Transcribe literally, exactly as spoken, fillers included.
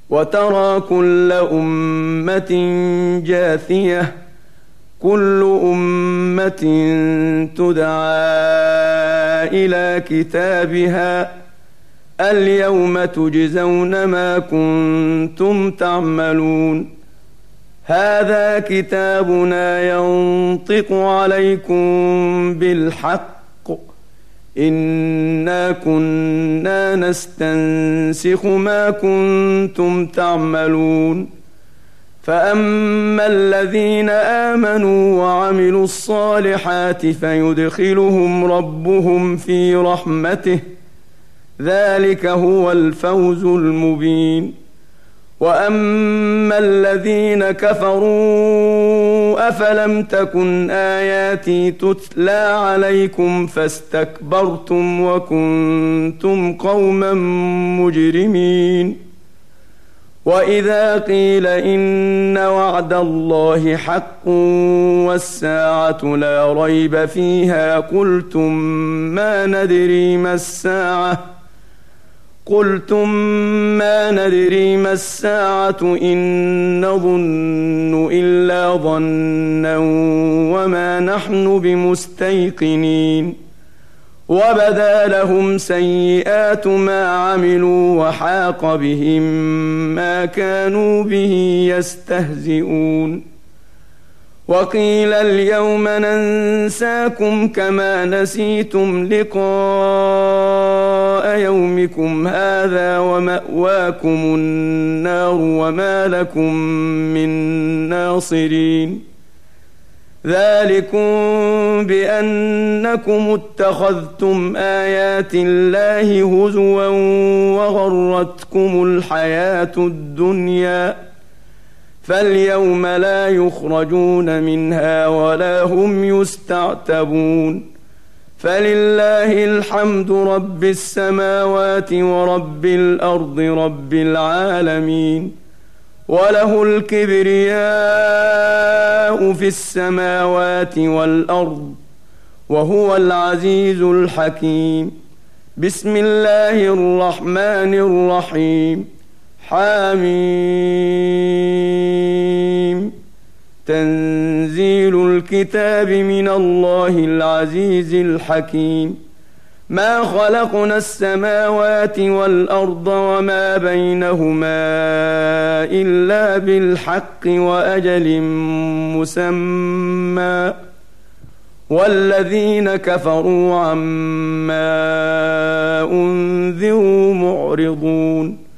وترى كل أمة جاثية كل أمة تدعى إلى كتابها اليوم تجزون ما كنتم تعملون هذا كتابنا ينطق عليكم بالحق إنا كنا نستنسخ ما كنتم تعملون فأما الذين آمنوا وعملوا الصالحات فيدخلهم ربهم في رحمته ذلك هو الفوز المبين وأما الذين كفروا أفلم تكن آياتي تتلى عليكم فاستكبرتم وكنتم قوما مجرمين وإذا قيل إن وعد الله حق والساعة لا ريب فيها قلتم ما ندري ما الساعة قلتم ما ندري ما الساعة إن نظن إلا ظنا وما نحن بمستيقنين وبدا لهم سيئات ما عملوا وحاق بهم ما كانوا به يستهزئون وقيل اليوم ننساكم كما نسيتم لقاء يومكم هذا ومأواكم النار وما لكم من ناصرين ذلكم بأنكم اتخذتم آيات الله هزوا وغرتكم الحياة الدنيا فاليوم لا يخرجون منها ولا هم يستعتبون فلله الحمد رب السماوات ورب الأرض رب العالمين وله الكبرياء في السماوات والأرض وهو العزيز الحكيم بسم الله الرحمن الرحيم حميم تنزيل الكتاب من الله العزيز الحكيم ما خلقنا السماوات والأرض وما بينهما إلا بالحق وأجل مسمى والذين كفروا عما أنذروا معرضون